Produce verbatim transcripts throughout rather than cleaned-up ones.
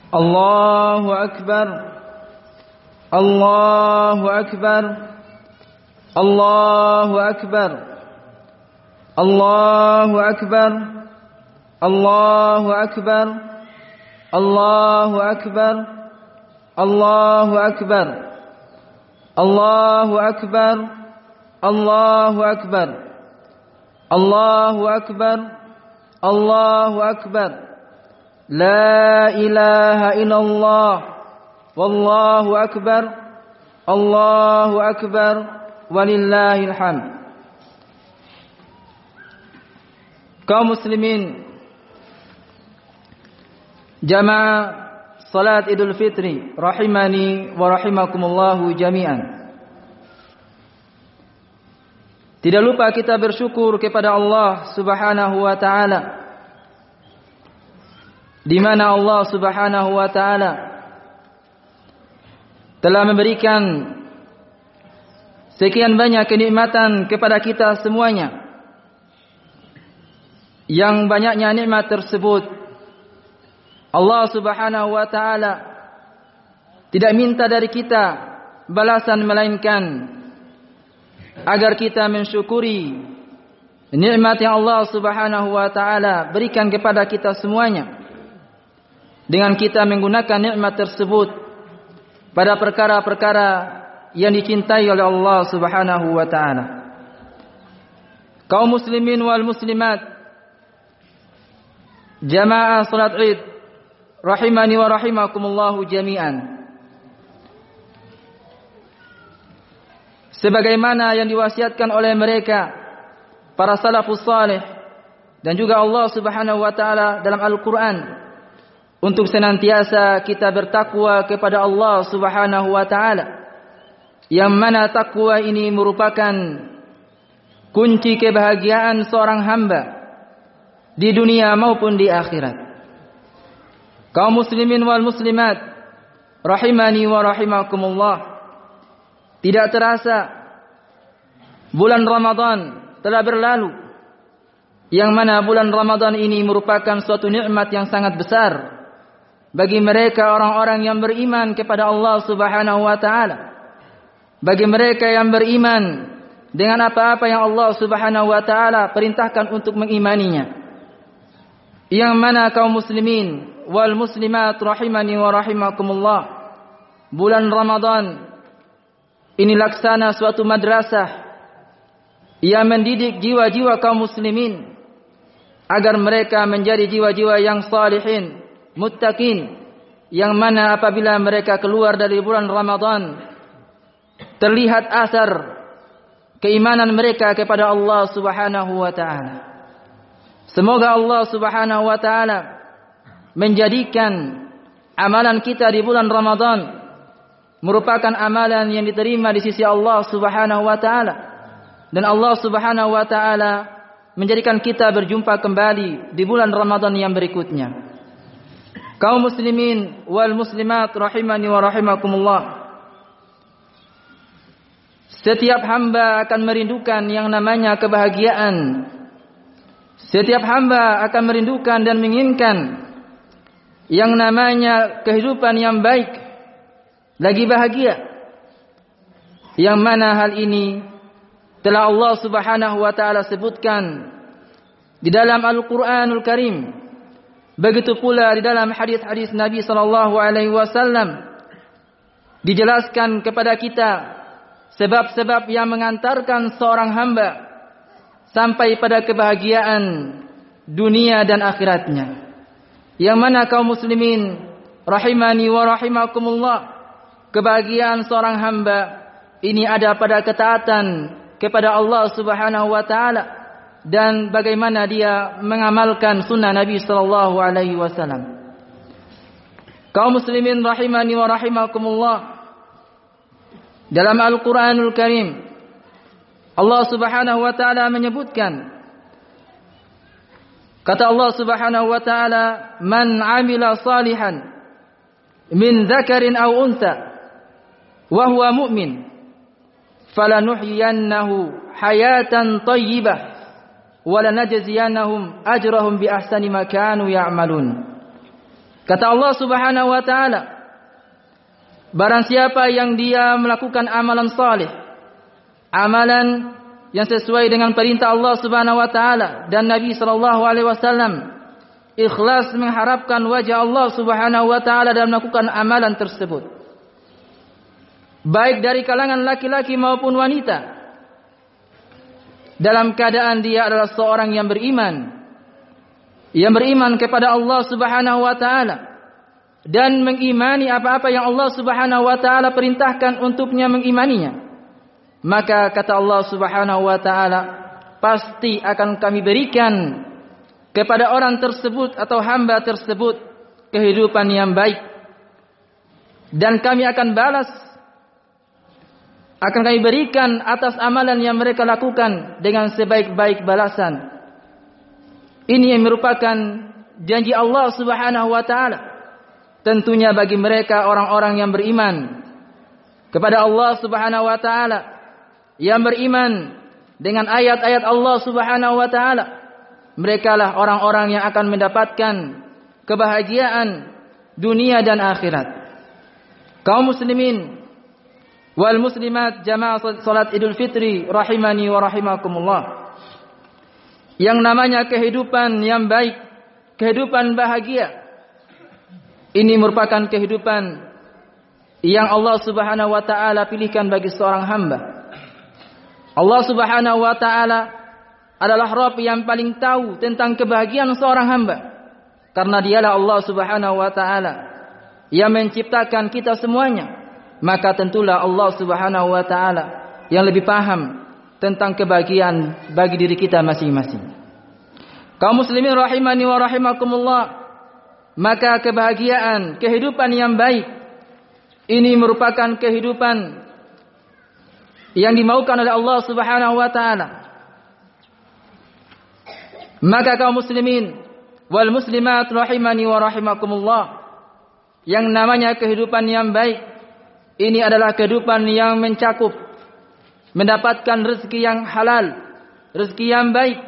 Allahu Akbar. Allahu Akbar. Allahu Akbar. Allahu Akbar. Allahu Akbar. Allahu Akbar. Allahu Akbar. Allahu Akbar. Allahu Akbar. Allahu Akbar. Allahu Akbar. La ilaha illallah. Wallahu akbar. Allahu akbar. Walillahil hamd. Kaum muslimin, jamaah salat Idul Fitri rahimani wa rahimakumullahu jami'an. Tidak lupa kita bersyukur kepada Allah Subhanahu wa taala, di mana Allah Subhanahu wa taala telah memberikan sekian banyak kenikmatan kepada kita semuanya. Yang banyaknya nikmat tersebut Allah Subhanahu wa taala tidak minta dari kita balasan, melainkan agar kita mensyukuri nikmat yang Allah Subhanahu wa taala berikan kepada kita semuanya, dengan kita menggunakan nikmat tersebut pada perkara-perkara yang dicintai oleh Allah Subhanahu wa taala. Kaum muslimin wal muslimat, jamaah salat Id rahimani wa rahimakumullahu jami'an. Sebagaimana yang diwasiatkan oleh mereka para salafus salih dan juga Allah Subhanahu wa taala dalam Al-Qur'an, untuk senantiasa kita bertakwa kepada Allah Subhanahu wa taala, yang mana takwa ini merupakan kunci kebahagiaan seorang hamba di dunia maupun di akhirat. Kaum muslimin wal muslimat rahimani wa rahimakumullah, tidak terasa bulan Ramadan telah berlalu, yang mana bulan Ramadan ini merupakan suatu nikmat yang sangat besar bagi mereka orang-orang yang beriman kepada Allah Subhanahu wa taala, bagi mereka yang beriman dengan apa-apa yang Allah Subhanahu wa taala perintahkan untuk mengimaninya. Yang mana kaum muslimin wal muslimat rahimani wa rahimakumullah, bulan Ramadan ini laksana suatu madrasah yang mendidik jiwa-jiwa kaum muslimin agar mereka menjadi jiwa-jiwa yang salihin, muttaqin, yang mana apabila mereka keluar dari bulan Ramadan terlihat asar keimanan mereka kepada Allah Subhanahu wa taala. Semoga Allah Subhanahu wa taala menjadikan amalan kita di bulan Ramadan merupakan amalan yang diterima di sisi Allah Subhanahu wa taala, dan Allah Subhanahu wa taala menjadikan kita berjumpa kembali di bulan Ramadan yang berikutnya. Kaum muslimin wal muslimat rahimani wa rahimakumullah, setiap hamba akan merindukan yang namanya kebahagiaan. Setiap hamba akan merindukan dan menginginkan yang namanya kehidupan yang baik, lagi bahagia. Yang mana hal ini telah Allah Subhanahu wa taala sebutkan di dalam Al-Qur'anul Karim. Begitu pula di dalam hadis-hadis Nabi sallallahu alaihi wasallam dijelaskan kepada kita sebab-sebab yang mengantarkan seorang hamba sampai pada kebahagiaan dunia dan akhiratnya. Yang mana kaum muslimin rahimani wa rahimakumullah, kebahagiaan seorang hamba ini ada pada ketaatan kepada Allah Subhanahu wa taala dan bagaimana dia mengamalkan sunnah Nabi sallallahu alaihi wasallam. Kaum muslimin rahimani wa rahimakumullah, dalam Al-Qur'anul Karim Allah Subhanahu wa taala menyebutkan, kata Allah Subhanahu wa taala, "Man 'amila salihan min dzakarin aw untha wa huwa mu'min falanuhyiyannahu hayatan thayyibah wa lanajziyannahum ajrahum bi ahsani ma kanu ya'malun." Kata Allah Subhanahu wa taala, barang siapa yang dia melakukan amalan saleh, amalan yang sesuai dengan perintah Allah Subhanahu wa taala dan Nabi sallallahu alaihi wasallam, ikhlas mengharapkan wajah Allah Subhanahu wa taala dalam melakukan amalan tersebut, baik dari kalangan laki-laki maupun wanita, dalam keadaan dia adalah seorang yang beriman, yang beriman kepada Allah Subhanahu wa taala dan mengimani apa-apa yang Allah Subhanahu wa taala perintahkan untuknya mengimaninya, maka kata Allah Subhanahu wa taala, pasti akan kami berikan kepada orang tersebut atau hamba tersebut kehidupan yang baik, dan kami akan balas, akan kami berikan atas amalan yang mereka lakukan dengan sebaik-baik balasan. Ini yang merupakan janji Allah Subhanahu wa taala, tentunya bagi mereka orang-orang yang beriman kepada Allah Subhanahu wa taala, yang beriman dengan ayat-ayat Allah Subhanahu wa taala. Mereka lah orang-orang yang akan mendapatkan kebahagiaan dunia dan akhirat. Kaum muslimin wal muslimat jamaah salat Idul Fitri rahimani wa rahimakumullah. Yang namanya kehidupan yang baik, kehidupan bahagia, ini merupakan kehidupan yang Allah Subhanahu wa taala pilihkan bagi seorang hamba. Allah Subhanahu wa taala adalah Rabb yang paling tahu tentang kebahagiaan seorang hamba, karena dialah Allah Subhanahu wa taala yang menciptakan kita semuanya. Maka tentulah Allah Subhanahu wa taala yang lebih paham tentang kebahagiaan bagi diri kita masing-masing. Kaum muslimin rahimani wa rahimakumullah, maka kebahagiaan, kehidupan yang baik ini merupakan kehidupan yang dimaukan oleh Allah Subhanahu wa taala. Maka kaum muslimin wal muslimat rahimani wa rahimakumullah, yang namanya kehidupan yang baik ini adalah kehidupan yang mencakup mendapatkan rezeki yang halal, rezeki yang baik.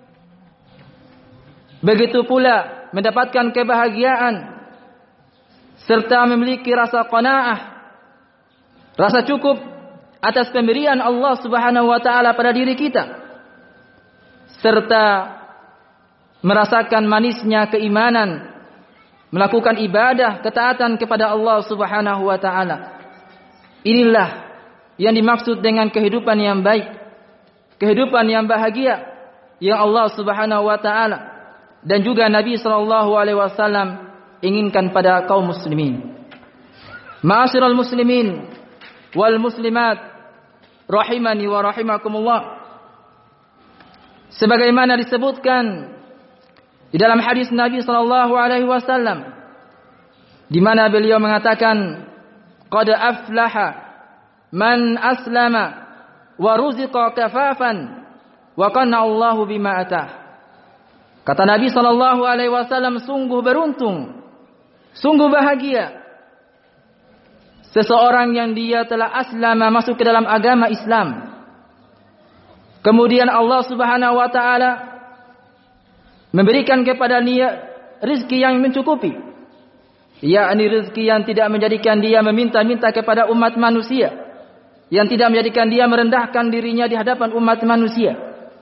Begitu pula mendapatkan kebahagiaan serta memiliki rasa qanaah, rasa cukup atas pemberian Allah Subhanahu wa taala pada diri kita, serta merasakan manisnya keimanan, melakukan ibadah ketaatan kepada Allah Subhanahu wa taala. Inilah yang dimaksud dengan kehidupan yang baik, kehidupan yang bahagia yang Allah Subhanahu wa taala dan juga Nabi sallallahu alaihi wasallam inginkan pada kaum muslimin. Ma'asyiral muslimin wal muslimat rahimani wa rahimakumullah, sebagaimana disebutkan di dalam hadis Nabi sallallahu alaihi wasallam, di mana beliau mengatakan, qad aflaha man aslama wa ruziqa kafafan wa qanna Allahu bima atah. Kata Nabi sallallahu alaihi wasallam, sungguh beruntung, sungguh bahagia seseorang yang dia telah aslama, masuk ke dalam agama Islam, kemudian Allah Subhanahu wa taala memberikan kepada dia rezeki yang mencukupi, yakni rezeki yang tidak menjadikan dia meminta-minta kepada umat manusia, yang tidak menjadikan dia merendahkan dirinya di hadapan umat manusia,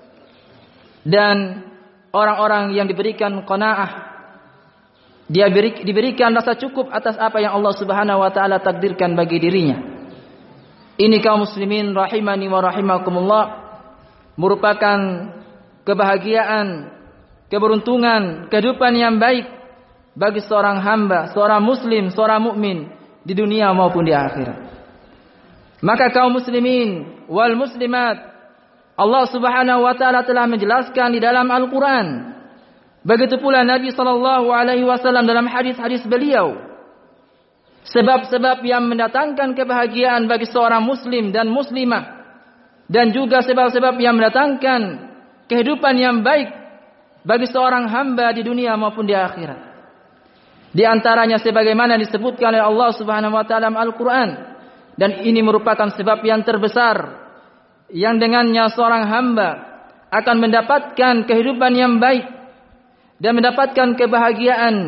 dan orang-orang yang diberikan qanaah, dia beri, diberikan rasa cukup atas apa yang Allah Subhanahu wa taala takdirkan bagi dirinya. Ini kaum muslimin rahimani wa rahimakumullah merupakan kebahagiaan, keberuntungan, kehidupan yang baik bagi seorang hamba, seorang muslim, seorang mukmin di dunia maupun di akhirat. Maka kaum muslimin wal muslimat, Allah Subhanahu wa taala telah menjelaskan di dalam Al-Qur'an. Begitu pula Nabi sallallahu alaihi wasallam dalam hadis-hadis beliau, sebab-sebab yang mendatangkan kebahagiaan bagi seorang muslim dan muslimah, dan juga sebab-sebab yang mendatangkan kehidupan yang baik bagi seorang hamba di dunia maupun di akhirat. Di antaranya sebagaimana disebutkan oleh Allah Subhanahu wa taala dalam Al-Qur'an, dan ini merupakan sebab yang terbesar yang dengannya seorang hamba akan mendapatkan kehidupan yang baik dan mendapatkan kebahagiaan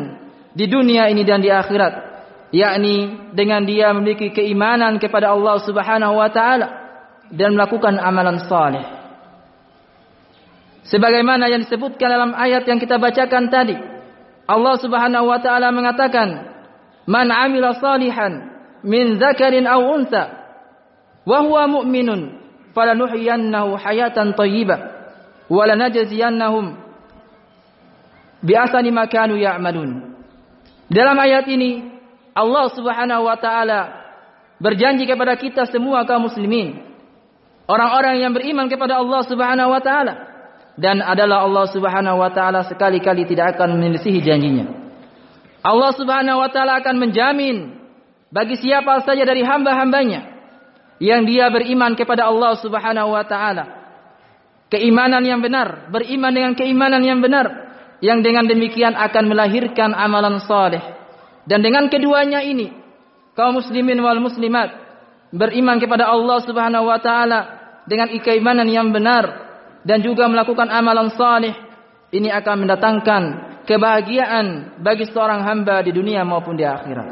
di dunia ini dan di akhirat, yakni dengan dia memiliki keimanan kepada Allah Subhanahu wa taala dan melakukan amalan saleh. Sebagaimana yang disebutkan dalam ayat yang kita bacakan tadi, Allah Subhanahu wa taala mengatakan, "Man 'amila salihan min dzakarin aw untha wa huwa mu'minun falanuhyiyannahu hayatan thayyibah wa lanajziyannahum bi ahsani ma kanu ya'malun." Dalam ayat ini Allah Subhanahu wa taala berjanji kepada kita semua kaum muslimin, orang-orang yang beriman kepada Allah Subhanahu wa taala, dan adalah Allah Subhanahu wa taala sekali-kali tidak akan menyelisihi janjinya. Allah Subhanahu wa taala akan menjamin bagi siapa saja dari hamba-hambanya yang dia beriman kepada Allah Subhanahu wa taala, keimanan yang benar, beriman dengan keimanan yang benar, yang dengan demikian akan melahirkan amalan saleh. Dan dengan keduanya ini, kaum muslimin wal muslimat beriman kepada Allah Subhanahu wa taala dengan keimanan yang benar dan juga melakukan amalan saleh, ini akan mendatangkan kebahagiaan bagi seorang hamba di dunia maupun di akhirat.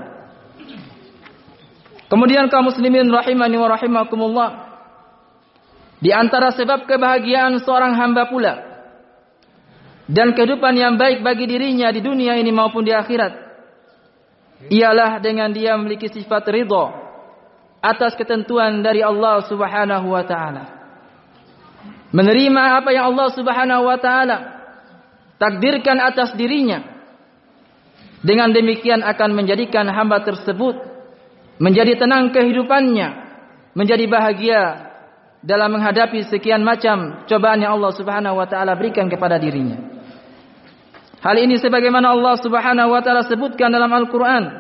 Kemudian kaum muslimin rahimani wa rahimakumullah, di antara sebab kebahagiaan seorang hamba pula dan kehidupan yang baik bagi dirinya di dunia ini maupun di akhirat, ialah dengan dia memiliki sifat ridha atas ketentuan dari Allah Subhanahu wa taala. Menerima apa yang Allah Subhanahu wa taala takdirkan atas dirinya. Dengan demikian akan menjadikan hamba tersebut menjadi tenang kehidupannya, menjadi bahagia dalam menghadapi sekian macam cobaan yang Allah Subhanahu wa taala berikan kepada dirinya. Hal ini sebagaimana Allah Subhanahu wa taala sebutkan dalam Al-Qur'an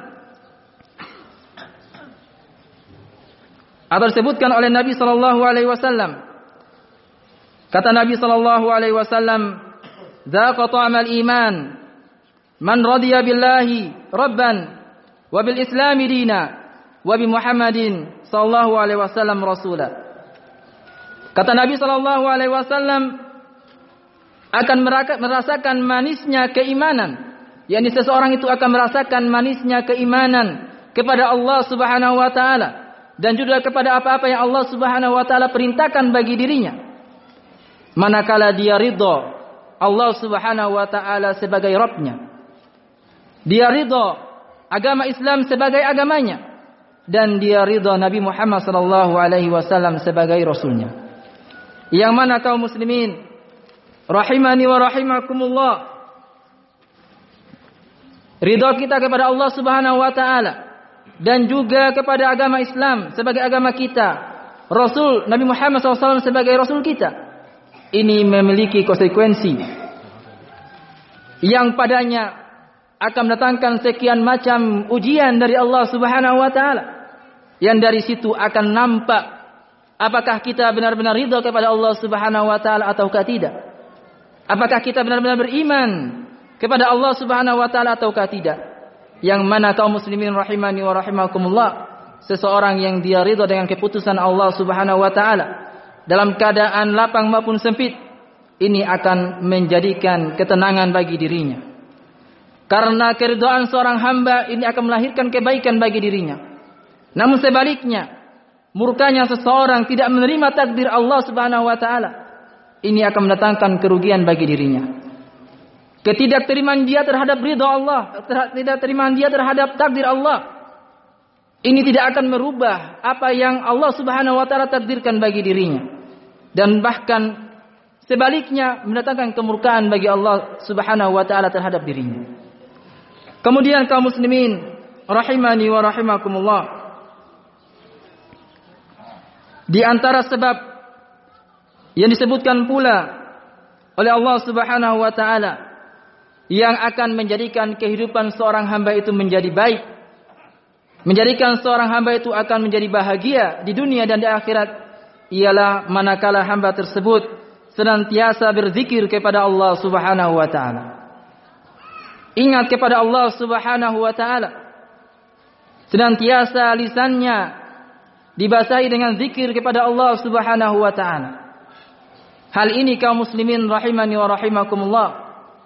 atau disebutkan oleh Nabi sallallahu alaihi wasallam. Kata Nabi sallallahu alaihi wasallam, "Dzaqa ta'mal iman man radiya billahi rabban wa bil islami dina wa bi Muhammadin sallallahu alaihi wasallam rasula." Kata Nabi sallallahu alaihi wasallam, akan merasakan manisnya keimanan, yakni seseorang itu akan merasakan manisnya keimanan kepada Allah Subhanahu wa taala dan juga kepada apa-apa yang Allah Subhanahu wa taala perintahkan bagi dirinya, manakala dia ridha Allah Subhanahu wa taala sebagai Rabb-Nya, dia ridha agama Islam sebagai agamanya, dan dia ridha Nabi Muhammad sallallahu alaihi wasallam sebagai rasulnya. Yang mana kaum muslimin rahimani wa rahimakumullah, ridha kita kepada Allah Subhanahu wa taala dan juga kepada agama Islam sebagai agama kita, Rasul Nabi Muhammad shallallahu alaihi wasallam sebagai rasul kita, ini memiliki konsekuensi yang padanya akan mendatangkan sekian macam ujian dari Allah Subhanahu wa taala, yang dari situ akan nampak apakah kita benar-benar ridha kepada Allah Subhanahu wa taala ataukah tidak. Apakah kita benar-benar beriman kepada Allah Subhanahu wa taala ataukah tidak? Yang mana kaum muslimin rahimani wa rahimakumullah, seseorang yang dia ridha dengan keputusan Allah Subhanahu wa taala dalam keadaan lapang maupun sempit, ini akan menjadikan ketenangan bagi dirinya. Karena keridhaan seorang hamba ini akan melahirkan kebaikan bagi dirinya. Namun sebaliknya, murkanya seseorang tidak menerima takdir Allah Subhanahu wa taala, ini akan mendatangkan kerugian bagi dirinya. Ketidakterimaan dia terhadap ridha Allah, ketidakterimaan dia terhadap takdir Allah, ini tidak akan merubah apa yang Allah Subhanahu wa taala takdirkan bagi dirinya, dan bahkan sebaliknya mendatangkan kemurkaan bagi Allah Subhanahu wa taala terhadap dirinya. Kemudian kaum muslimin rahimani wa rahimakumullah, di antara sebab yang disebutkan pula oleh Allah Subhanahu wa taala yang akan menjadikan kehidupan seorang hamba itu menjadi baik, menjadikan seorang hamba itu akan menjadi bahagia di dunia dan di akhirat, ialah manakala hamba tersebut senantiasa berzikir kepada Allah Subhanahu wa taala. Ingat kepada Allah Subhanahu wa taala, senantiasa lisannya dibasahi dengan zikir kepada Allah Subhanahu wa taala. Hal ini kaum muslimin rahimani wa rahimakumullah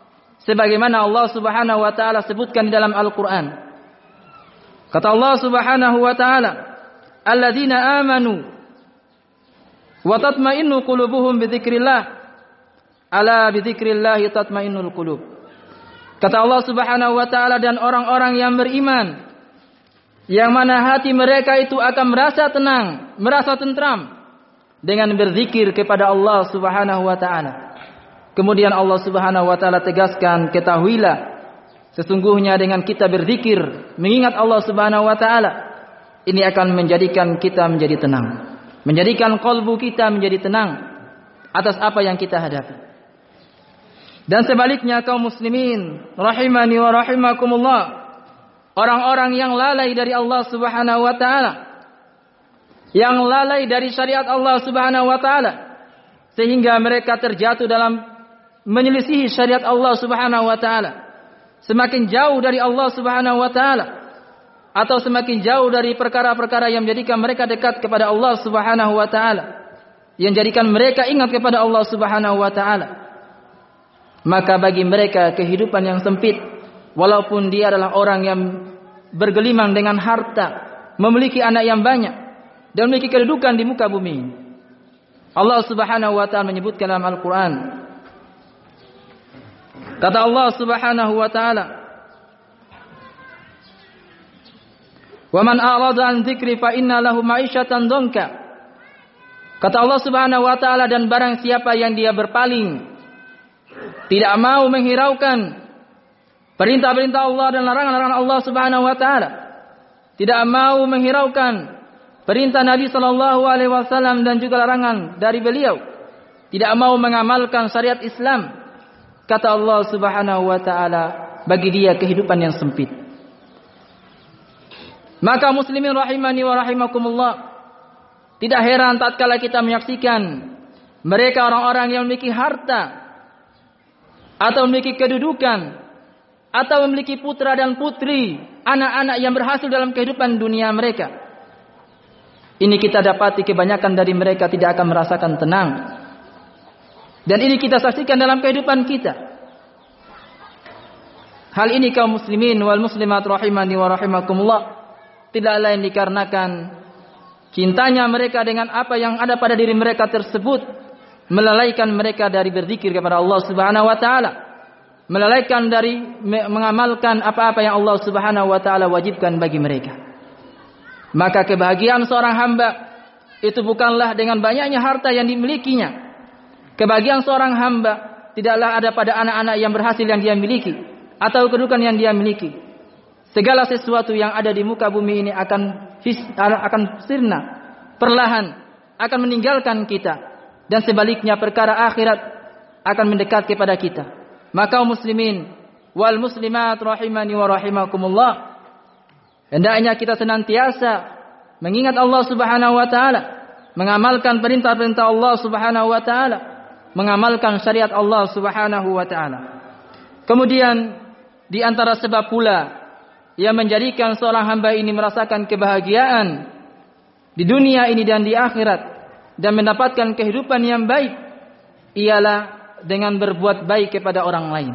sebagaimana Allah Subhanahu wa taala sebutkan di dalam Al-Qur'an. Kata Allah Subhanahu wa taala, "Alladzina amanu wa tatma'innu qulubuhum bi dzikrillah, ala bi dzikrillah tatma'innul qulub." Kata Allah Subhanahu wa taala, dan orang-orang yang beriman yang mana hati mereka itu akan merasa tenang, merasa tentram dengan berzikir kepada Allah Subhanahu wa taala. Kemudian Allah Subhanahu wa taala tegaskan, ketahuilah sesungguhnya dengan kita berzikir, mengingat Allah Subhanahu wa taala, ini akan menjadikan kita menjadi tenang, menjadikan kalbu kita menjadi tenang atas apa yang kita hadapi. Dan sebaliknya kaum muslimin rahimani wa rahimakumullah, orang-orang yang lalai dari Allah Subhanahu wa taala, yang lalai dari syariat Allah Subhanahu wa taala, sehingga mereka terjatuh dalam menyelisihi syariat Allah Subhanahu wa taala, semakin jauh dari Allah Subhanahu wa taala, atau semakin jauh dari perkara-perkara yang menjadikan mereka dekat kepada Allah Subhanahu wa taala, yang menjadikan mereka ingat kepada Allah Subhanahu wa taala. Maka bagi mereka kehidupan yang sempit, walaupun dia adalah orang yang bergelimang dengan harta, memiliki anak yang banyak, dan memiliki kedudukan di muka bumi. Allah Subhanahu wa taala menyebutkan dalam Al-Qur'an, kata Allah Subhanahu wa taala, "Wa man a'rada an dzikri fa inna lahu ma'isyatan dhanka." Kata Allah Subhanahu wa taala, dan barang siapa yang dia berpaling, tidak mau menghiraukan perintah-perintah Allah dan larangan-larangan Allah Subhanahu wa taala, tidak mau menghiraukan perintah Nabi sallallahu alaihi wasallam dan juga larangan dari beliau, tidak mau mengamalkan syariat Islam, kata Allah Subhanahu wa taala, bagi dia kehidupan yang sempit. Maka muslimin rahimani wa rahimakumullah, tidak heran tatkala kita menyaksikan mereka orang-orang yang memiliki harta, atau memiliki kedudukan, atau memiliki putra dan putri, anak-anak yang berhasil dalam kehidupan dunia mereka. Ini kita dapati kebanyakan dari mereka tidak akan merasakan tenang. Dan ini kita saksikan dalam kehidupan kita. Hal ini kaum muslimin wal muslimat rahimani wa rahimakumullah, tidak lain dikarenakan cintanya mereka dengan apa yang ada pada diri mereka tersebut, melalaikan mereka dari berzikir kepada Allah Subhanahu wa taala, melalaikan dari mengamalkan apa-apa yang Allah Subhanahu wa taala wajibkan bagi mereka. Maka kebahagiaan seorang hamba itu bukanlah dengan banyaknya harta yang dimilikinya. Kebahagiaan seorang hamba tidaklah ada pada anak-anak yang berhasil yang dia miliki, atau kedudukan yang dia miliki. Segala sesuatu yang ada di muka bumi ini akan akan sirna, perlahan akan meninggalkan kita. Dan sebaliknya perkara akhirat akan mendekat kepada kita. Maka muslimin wal muslimat rahimani wa rahimakumullah, hendaknya kita senantiasa mengingat Allah Subhanahu wa taala, mengamalkan perintah-perintah Allah Subhanahu wa taala, mengamalkan syariat Allah Subhanahu wa taala. Kemudian di antara sebab pula yang menjadikan seorang hamba ini merasakan kebahagiaan di dunia ini dan di akhirat, dan mendapatkan kehidupan yang baik, ialah dengan berbuat baik kepada orang lain,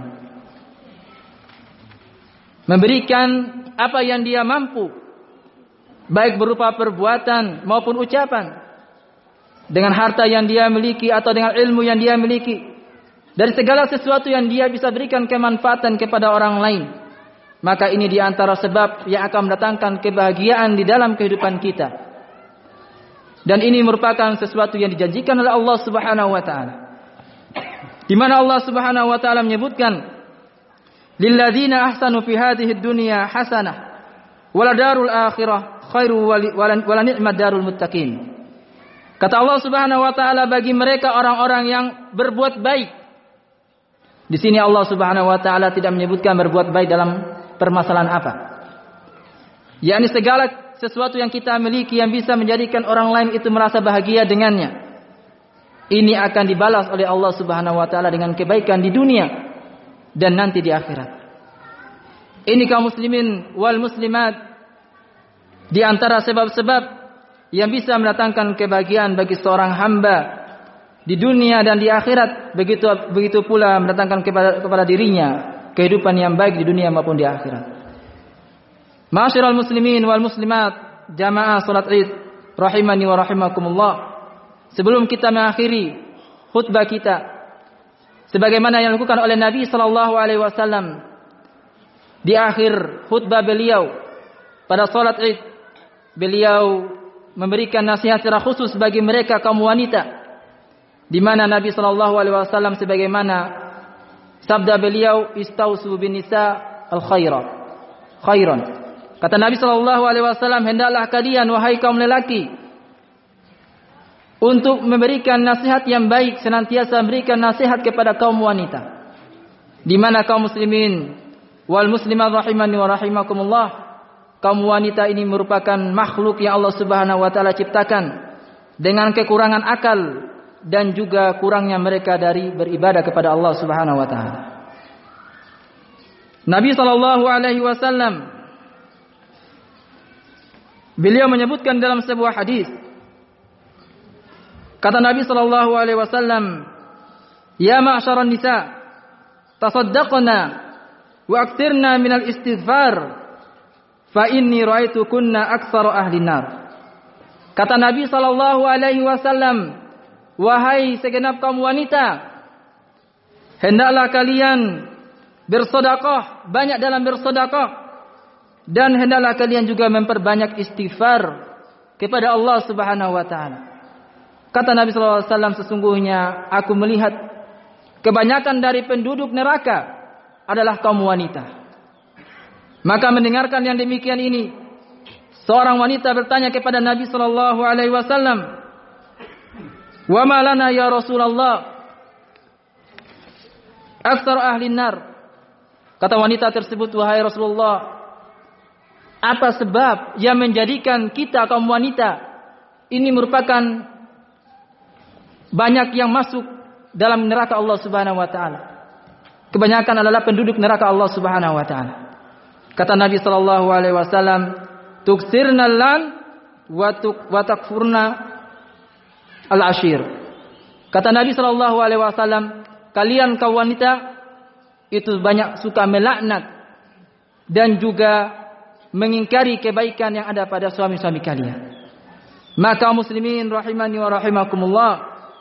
memberikan apa yang dia mampu, baik berupa perbuatan maupun ucapan, dengan harta yang dia miliki atau dengan ilmu yang dia miliki, dari segala sesuatu yang dia bisa berikan kemanfaatan kepada orang lain. Maka ini di antara sebab yang akan mendatangkan kebahagiaan di dalam kehidupan kita. Dan ini merupakan sesuatu yang dijanjikan oleh Allah Subhanahu wa taala, di mana Allah Subhanahu wa taala menyebutkan, lilladzina ahsanu fi hadhihi dunya hasanah wala darul akhirah khairu wala ni'mat darul muttaqin. Kata Allah Subhanahu wa taala, bagi mereka orang-orang yang berbuat baik. Di sini Allah Subhanahu wa taala tidak menyebutkan berbuat baik dalam permasalahan apa, yakni segala sesuatu yang kita miliki yang bisa menjadikan orang lain itu merasa bahagia dengannya, ini akan dibalas oleh Allah Subhanahu wa taala dengan kebaikan di dunia dan nanti di akhirat. Ini kaum muslimin wal muslimat, di antara sebab-sebab yang bisa mendatangkan kebahagiaan bagi seorang hamba di dunia dan di akhirat, begitu begitu pula mendatangkan kepada, kepada dirinya kehidupan yang baik di dunia maupun di akhirat. Ma'asyiral muslimin wal muslimat, jamaah salat Id rahimani wa rahimakumullah. Sebelum kita mengakhiri khutbah kita, sebagaimana yang dilakukan oleh Nabi sallallahu alaihi wasallam di akhir khutbah beliau pada salat Id, beliau memberikan nasihat secara khusus bagi mereka kaum wanita, di mana Nabi sallallahu alaihi wasallam sebagaimana sabda beliau, istausu bin nisa al khaira khairan. Kata Nabi sallallahu alaihi wasallam, hendaklah kalian wahai kaum lelaki untuk memberikan nasihat yang baik, senantiasa memberikan nasihat kepada kaum wanita. Di mana kaum muslimin wal muslimat rahimani wa rahimakumullah, kaum wanita ini merupakan makhluk yang Allah Subhanahu wa taala ciptakan dengan kekurangan akal dan juga kurangnya mereka dari beribadah kepada Allah Subhanahu wa taala. Nabi sallallahu alaihi wasallam beliau menyebutkan dalam sebuah hadis, kata Nabi sallallahu alaihi wasallam, "Ya ma'syaran nisa, tasaddaqna wa aktsirna minal istighfar, fa inni ra'aitukunna aktsara ahli nar." Kata Nabi sallallahu alaihi wasallam, wahai segenap kaum wanita, hendaklah kalian bersedekah, banyak dalam bersedekah, dan hendaklah kalian juga memperbanyak istighfar kepada Allah Subhanahu wa taala. Kata Nabi sallallahu alaihi wasallam, sesungguhnya aku melihat kebanyakan dari penduduk neraka adalah kaum wanita. Maka mendengarkan yang demikian ini, seorang wanita bertanya kepada Nabi sallallahu alaihi wasallam, "Wa ma lana ya Rasulullah aktsar ahli nar?" Kata wanita tersebut, wahai Rasulullah, apa sebab yang menjadikan kita kaum wanita ini merupakan banyak yang masuk dalam neraka Allah Subhanahu wa taala? Kebanyakan adalah penduduk neraka Allah Subhanahu wa taala. Kata Nabi sallallahu alaihi wasallam, "Tuksirna lan wa takfurna al-ashir." Kata Nabi sallallahu alaihi wasallam, kalian kaum wanita itu banyak suka melaknat dan juga mengingkari kebaikan yang ada pada suami-suami kalian. Maka muslimin rahimani wa rahimakumullah,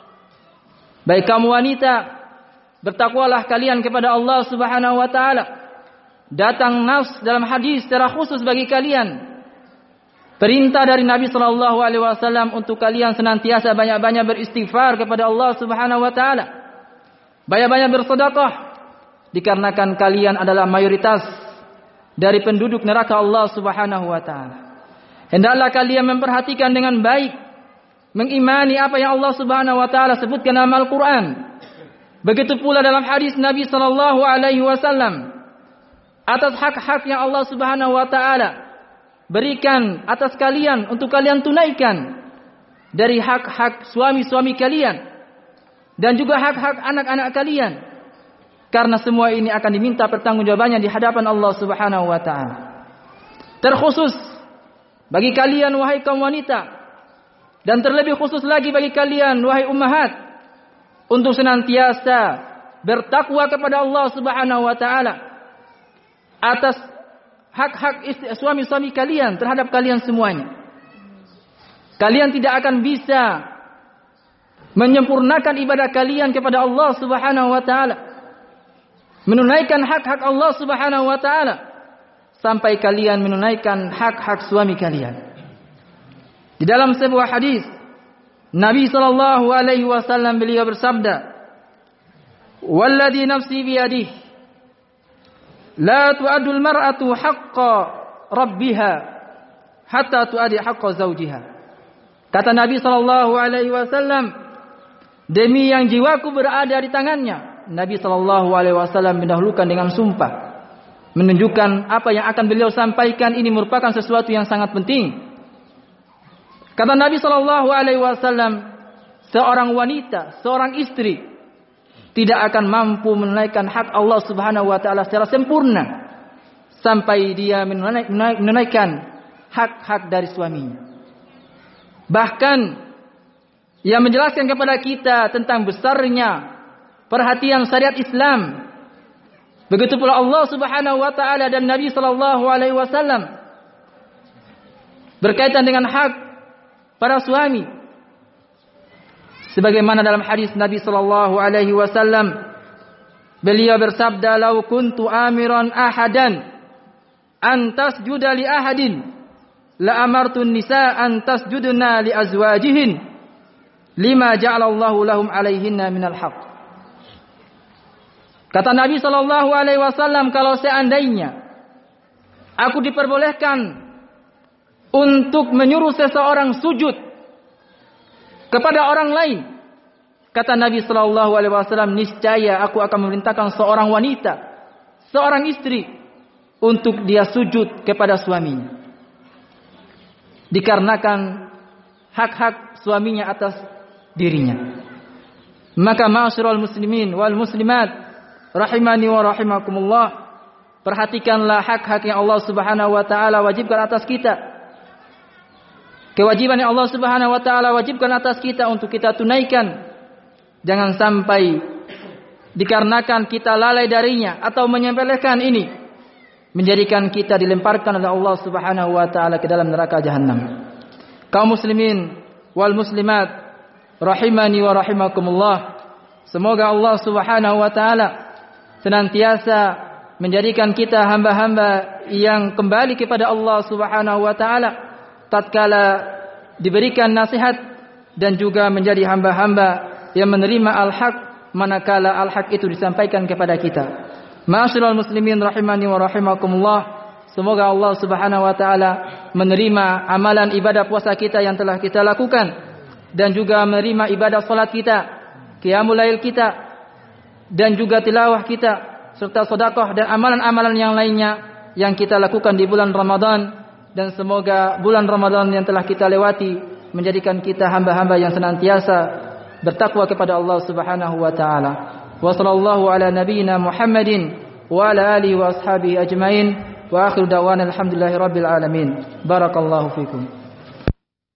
baik kamu wanita, bertakwalah kalian kepada Allah Subhanahu wa taala. Datang nas dalam hadis secara khusus bagi kalian, perintah dari Nabi sallallahu alaihi wasallam untuk kalian senantiasa banyak-banyak beristighfar kepada Allah Subhanahu wa taala. Banyak-banyak bersedekah dikarenakan kalian adalah mayoritas dari penduduk neraka Allah Subhanahu wa taala. Hendaklah kalian memperhatikan dengan baik, mengimani apa yang Allah Subhanahu wa taala sebutkan dalam Al-Qur'an. Begitu pula dalam hadis Nabi sallallahu alaihi wasallam, atas hak-hak yang Allah Subhanahu wa taala berikan atas kalian untuk kalian tunaikan, dari hak-hak suami-suami kalian dan juga hak-hak anak-anak kalian. Karena semua ini akan diminta pertanggungjawabannya di hadapan Allah Subhanahu wa taala. Terkhusus bagi kalian wahai kaum wanita, dan terlebih khusus lagi bagi kalian wahai ummahat, untuk senantiasa bertakwa kepada Allah Subhanahu wa taala atas hak-hak suami-suami kalian terhadap kalian semuanya. Kalian tidak akan bisa menyempurnakan ibadah kalian kepada Allah Subhanahu wa taala, menunaikan hak-hak Allah Subhanahu wa taala, sampai kalian menunaikan hak-hak suami kalian. Di dalam sebuah hadis, Nabi sallallahu alaihi wasallam beliau bersabda, "Walladzi nafsi biyadihi, la tu'addu al-mar'atu haqqa rabbiha hatta tu'addi haqqa zawjiha." Kata Nabi sallallahu alaihi wasallam, demi yang jiwaku berada di tangannya, Nabi sallallahu alaihi wasallam mendahulukan dengan sumpah, menunjukkan apa yang akan beliau sampaikan ini merupakan sesuatu yang sangat penting. Kata Nabi sallallahu alaihi wasallam, seorang wanita, seorang istri tidak akan mampu menunaikan hak Allah Subhanahu wa taala secara sempurna sampai dia menunaikan hak-hak dari suaminya. Bahkan ia menjelaskan kepada kita tentang besarnya perhatian syariat Islam Begitu pula Allah Subhanahu wa taala dan Nabi sallallahu alaihi wasallam berkaitan dengan hak para suami. Sebagaimana dalam hadis Nabi sallallahu alaihi wasallam, beliau bersabda, "Lau kuntu amiran ahadan an tasjuda li ahadin, la amartu an-nisa an tasjudna li azwajihin, lima ja'alallahu lahum 'alaihinna minal haqq." Kata Nabi sallallahu alaihi wasallam, kalau seandainya aku diperbolehkan untuk menyuruh seseorang sujud kepada orang lain, kata Nabi sallallahu alaihi wasallam, niscaya aku akan memerintahkan seorang wanita, seorang istri, untuk dia sujud kepada suaminya. Dikarenakan hak-hak suaminya atas dirinya. Maka ma'asyiral muslimin wal muslimat rahimani wa rahimakumullah, perhatikanlah hak-hak yang Allah Subhanahu wa taala wajibkan atas kita. Kewajiban yang Allah Subhanahu wa taala wajibkan atas kita untuk kita tunaikan. Jangan sampai dikarenakan kita lalai darinya atau menyepelekan ini, menjadikan kita dilemparkan oleh Allah Subhanahu wa taala ke dalam neraka jahanam. Kaum muslimin wal muslimat rahimani wa rahimakumullah, semoga Allah Subhanahu wa taala senantiasa menjadikan kita hamba-hamba yang kembali kepada Allah Subhanahu wa taala tatkala diberikan nasihat, dan juga menjadi hamba-hamba yang menerima al-haq manakala al-haq itu disampaikan kepada kita. Ma'asyiral muslimin rahimani wa rahimakumullah, semoga Allah Subhanahu wa taala menerima amalan ibadah puasa kita yang telah kita lakukan, dan juga menerima ibadah salat kita, qiyamul lail kita, dan juga tilawah kita, serta sedekah dan amalan-amalan yang lainnya yang kita lakukan di bulan Ramadan. Dan semoga bulan Ramadan yang telah kita lewati menjadikan kita hamba-hamba yang senantiasa bertakwa kepada Allah Subhanahu wa taala. Wa sallallahu ala nabiyyina Muhammadin wa ala alihi wa ashabihi ajmain, wa akhiru da'wana alhamdulillahi rabbil alamin. Barakallahu fikum.